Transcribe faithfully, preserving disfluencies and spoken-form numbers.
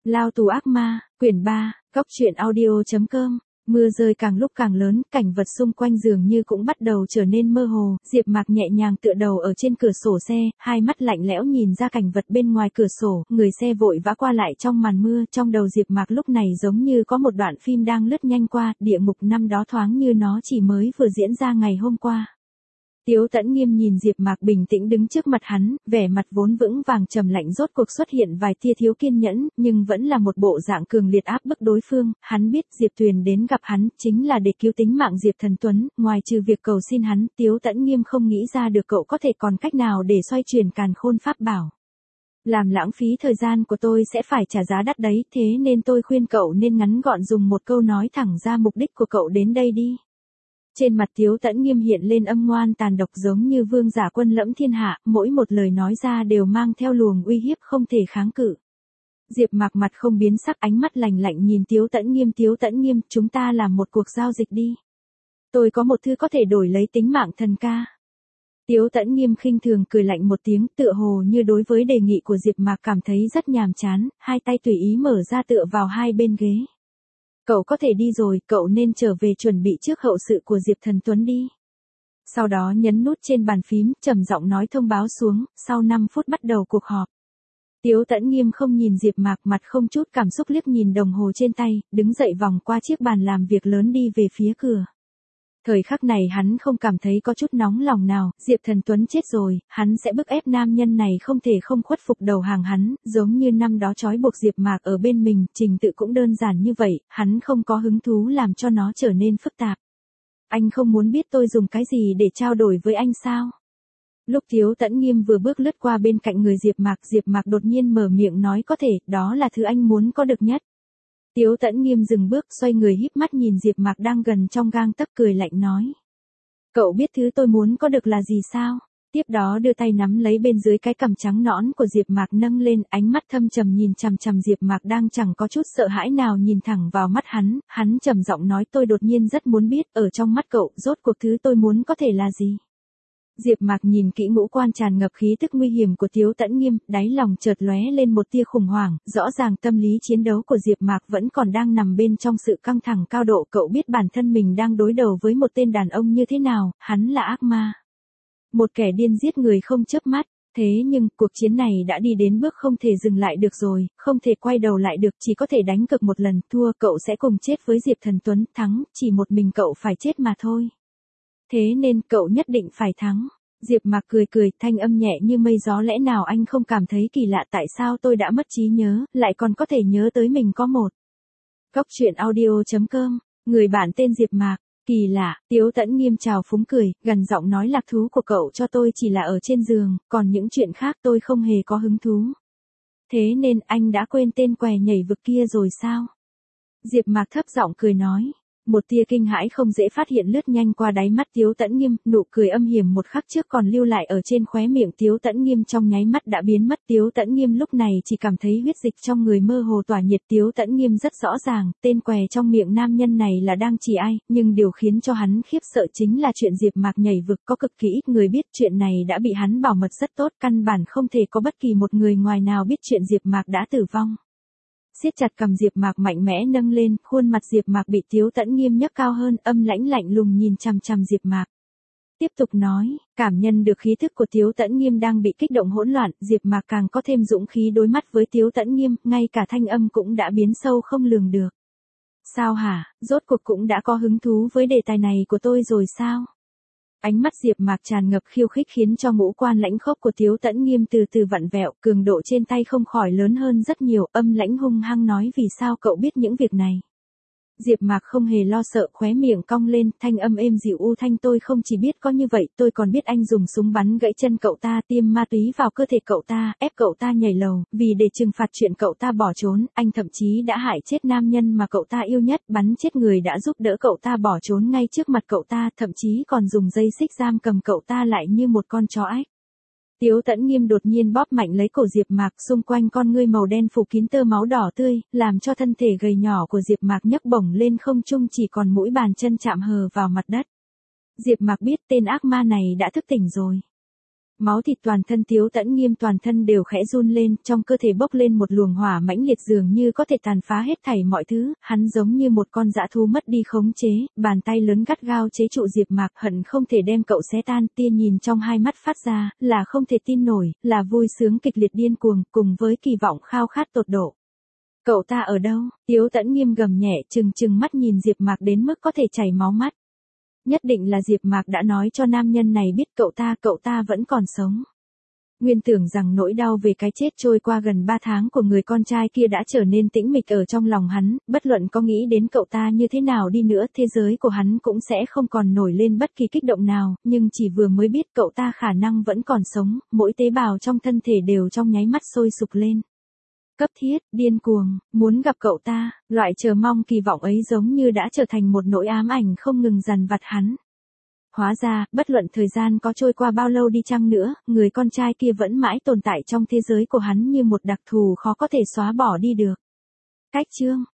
Lao tù ác ma, quyển ba, góc truyện audio.com. Mưa rơi càng lúc càng lớn, cảnh vật xung quanh dường như cũng bắt đầu trở nên mơ hồ. Diệp Mạc nhẹ nhàng tựa đầu ở trên cửa sổ xe, hai mắt lạnh lẽo nhìn ra cảnh vật bên ngoài cửa sổ, người xe vội vã qua lại trong màn mưa. Trong đầu Diệp Mạc lúc này giống như có một đoạn phim đang lướt nhanh qua, địa ngục năm đó thoáng như nó chỉ mới vừa diễn ra ngày hôm qua. Tiếu Tẫn Nghiêm nhìn Diệp Mạc bình tĩnh đứng trước mặt hắn, vẻ mặt vốn vững vàng trầm lạnh rốt cuộc xuất hiện vài tia thiếu kiên nhẫn, nhưng vẫn là một bộ dạng cường liệt áp bức đối phương. Hắn biết Diệp Tuyền đến gặp hắn chính là để cứu tính mạng Diệp Thần Tuấn, ngoài trừ việc cầu xin hắn, Tiếu Tẫn Nghiêm không nghĩ ra được cậu có thể còn cách nào để xoay chuyển càn khôn pháp bảo. Làm lãng phí thời gian của tôi sẽ phải trả giá đắt đấy, thế nên tôi khuyên cậu nên ngắn gọn dùng một câu nói thẳng ra mục đích của cậu đến đây đi. Trên mặt Tiếu Tẫn Nghiêm hiện lên âm ngoan tàn độc giống như vương giả quân lẫm thiên hạ, mỗi một lời nói ra đều mang theo luồng uy hiếp không thể kháng cự. Diệp Mạc mặt không biến sắc, ánh mắt lạnh lạnh nhìn Tiếu Tẫn Nghiêm. Tiếu Tẫn Nghiêm, chúng ta làm một cuộc giao dịch đi. Tôi có một thứ có thể đổi lấy tính mạng thần ca. Tiếu Tẫn Nghiêm khinh thường cười lạnh một tiếng, tựa hồ như đối với đề nghị của Diệp Mạc cảm thấy rất nhàm chán, hai tay tùy ý mở ra tựa vào hai bên ghế. Cậu có thể đi rồi, cậu nên trở về chuẩn bị trước hậu sự của Diệp Thần Tuấn đi. Sau đó nhấn nút trên bàn phím, trầm giọng nói thông báo xuống, sau năm phút bắt đầu cuộc họp. Tiếu Tẫn Nghiêm không nhìn Diệp Mạc, mặt không chút cảm xúc liếc nhìn đồng hồ trên tay, đứng dậy vòng qua chiếc bàn làm việc lớn đi về phía cửa. Thời khắc này hắn không cảm thấy có chút nóng lòng nào, Diệp Thần Tuấn chết rồi, hắn sẽ bức ép nam nhân này không thể không khuất phục đầu hàng hắn, giống như năm đó trói buộc Diệp Mạc ở bên mình, trình tự cũng đơn giản như vậy, hắn không có hứng thú làm cho nó trở nên phức tạp. Anh không muốn biết tôi dùng cái gì để trao đổi với anh sao? Lúc Tiếu Tẫn Nghiêm vừa bước lướt qua bên cạnh người Diệp Mạc, Diệp Mạc đột nhiên mở miệng nói có thể, đó là thứ anh muốn có được nhất. Tiếu Tẫn Nghiêm dừng bước, xoay người híp mắt nhìn Diệp Mạc đang gần trong gang tấc, cười lạnh nói. Cậu biết thứ tôi muốn có được là gì sao? Tiếp đó đưa tay nắm lấy bên dưới cái cằm trắng nõn của Diệp Mạc nâng lên, ánh mắt thâm trầm nhìn chằm chằm Diệp Mạc đang chẳng có chút sợ hãi nào nhìn thẳng vào mắt hắn, hắn trầm giọng nói tôi đột nhiên rất muốn biết, ở trong mắt cậu, rốt cuộc thứ tôi muốn có thể là gì? Diệp Mạc nhìn kỹ ngũ quan tràn ngập khí tức nguy hiểm của Tiếu Tẫn Nghiêm, đáy lòng chợt lóe lên một tia khủng hoảng, rõ ràng tâm lý chiến đấu của Diệp Mạc vẫn còn đang nằm bên trong sự căng thẳng cao độ, cậu biết bản thân mình đang đối đầu với một tên đàn ông như thế nào, hắn là ác ma. Một kẻ điên giết người không chớp mắt, thế nhưng cuộc chiến này đã đi đến bước không thể dừng lại được rồi, không thể quay đầu lại được, chỉ có thể đánh cược một lần, thua cậu sẽ cùng chết với Diệp Thần Tuấn, thắng, chỉ một mình cậu phải chết mà thôi. Thế nên cậu nhất định phải thắng. Diệp Mạc cười cười, thanh âm nhẹ như mây gió, lẽ nào anh không cảm thấy kỳ lạ tại sao tôi đã mất trí nhớ, lại còn có thể nhớ tới mình có một. Góc truyện audio.com, người bạn tên Diệp Mạc, kỳ lạ, Tiếu Tẫn Nghiêm trào phúng cười, gần giọng nói lạc thú của cậu cho tôi chỉ là ở trên giường, còn những chuyện khác tôi không hề có hứng thú. Thế nên anh đã quên tên què nhảy vực kia rồi sao? Diệp Mạc thấp giọng cười nói. Một tia kinh hãi không dễ phát hiện lướt nhanh qua đáy mắt Tiếu Tẫn Nghiêm, nụ cười âm hiểm một khắc trước còn lưu lại ở trên khóe miệng Tiếu Tẫn Nghiêm trong nháy mắt đã biến mất. Tiếu Tẫn Nghiêm lúc này chỉ cảm thấy huyết dịch trong người mơ hồ tỏa nhiệt. Tiếu Tẫn Nghiêm rất rõ ràng, tên què trong miệng nam nhân này là đang chỉ ai, nhưng điều khiến cho hắn khiếp sợ chính là chuyện Diệp Mạc nhảy vực, có cực kỳ ít người biết, chuyện này đã bị hắn bảo mật rất tốt, căn bản không thể có bất kỳ một người ngoài nào biết chuyện Diệp Mạc đã tử vong. Siết chặt cầm Diệp Mạc mạnh mẽ nâng lên, khuôn mặt Diệp Mạc bị Tiếu Tẫn Nghiêm nhấc cao hơn, âm lãnh lạnh lùng nhìn chằm chằm Diệp Mạc. Tiếp tục nói, cảm nhận được khí thức của Tiếu Tẫn Nghiêm đang bị kích động hỗn loạn, Diệp Mạc càng có thêm dũng khí đối mắt với Tiếu Tẫn Nghiêm, ngay cả thanh âm cũng đã biến sâu không lường được. Sao hả, rốt cuộc cũng đã có hứng thú với đề tài này của tôi rồi sao? Ánh mắt Diệp Mạc tràn ngập khiêu khích khiến cho ngũ quan lãnh khốc của Tiếu Tẫn Nghiêm từ từ vặn vẹo, cường độ trên tay không khỏi lớn hơn rất nhiều, âm lãnh hung hăng nói vì sao cậu biết những việc này. Diệp Mạc không hề lo sợ, khóe miệng cong lên, thanh âm êm dịu u thanh tôi không chỉ biết có như vậy, tôi còn biết anh dùng súng bắn gãy chân cậu ta, tiêm ma túy vào cơ thể cậu ta, ép cậu ta nhảy lầu, vì để trừng phạt chuyện cậu ta bỏ trốn, anh thậm chí đã hại chết nam nhân mà cậu ta yêu nhất, bắn chết người đã giúp đỡ cậu ta bỏ trốn ngay trước mặt cậu ta, thậm chí còn dùng dây xích giam cầm cậu ta lại như một con chó ếch. Tiếu Tẫn Nghiêm đột nhiên bóp mạnh lấy cổ Diệp Mạc, xung quanh con ngươi màu đen phủ kín tơ máu đỏ tươi, làm cho thân thể gầy nhỏ của Diệp Mạc nhấc bổng lên không trung, chỉ còn mũi bàn chân chạm hờ vào mặt đất. Diệp Mạc biết tên ác ma này đã thức tỉnh rồi. Máu thịt toàn thân Tiếu Tẫn Nghiêm toàn thân đều khẽ run lên, trong cơ thể bốc lên một luồng hỏa mãnh liệt dường như có thể tàn phá hết thảy mọi thứ, hắn giống như một con dã thú mất đi khống chế, bàn tay lớn gắt gao chế trụ Diệp Mạc, hận không thể đem cậu xé tan, tia nhìn trong hai mắt phát ra, là không thể tin nổi, là vui sướng kịch liệt điên cuồng, cùng với kỳ vọng khao khát tột độ. Cậu ta ở đâu? Tiếu Tẫn Nghiêm gầm nhẹ, trừng trừng mắt nhìn Diệp Mạc đến mức có thể chảy máu mắt. Nhất định là Diệp Mạc đã nói cho nam nhân này biết cậu ta, cậu ta vẫn còn sống. Nguyên tưởng rằng nỗi đau về cái chết trôi qua gần ba tháng của người con trai kia đã trở nên tĩnh mịch ở trong lòng hắn, bất luận có nghĩ đến cậu ta như thế nào đi nữa, thế giới của hắn cũng sẽ không còn nổi lên bất kỳ kích động nào, nhưng chỉ vừa mới biết cậu ta khả năng vẫn còn sống, mỗi tế bào trong thân thể đều trong nháy mắt sôi sục lên. Cấp thiết, điên cuồng, muốn gặp cậu ta, loại chờ mong kỳ vọng ấy giống như đã trở thành một nỗi ám ảnh không ngừng dằn vặt hắn. Hóa ra, bất luận thời gian có trôi qua bao lâu đi chăng nữa, người con trai kia vẫn mãi tồn tại trong thế giới của hắn như một đặc thù khó có thể xóa bỏ đi được. Cách chương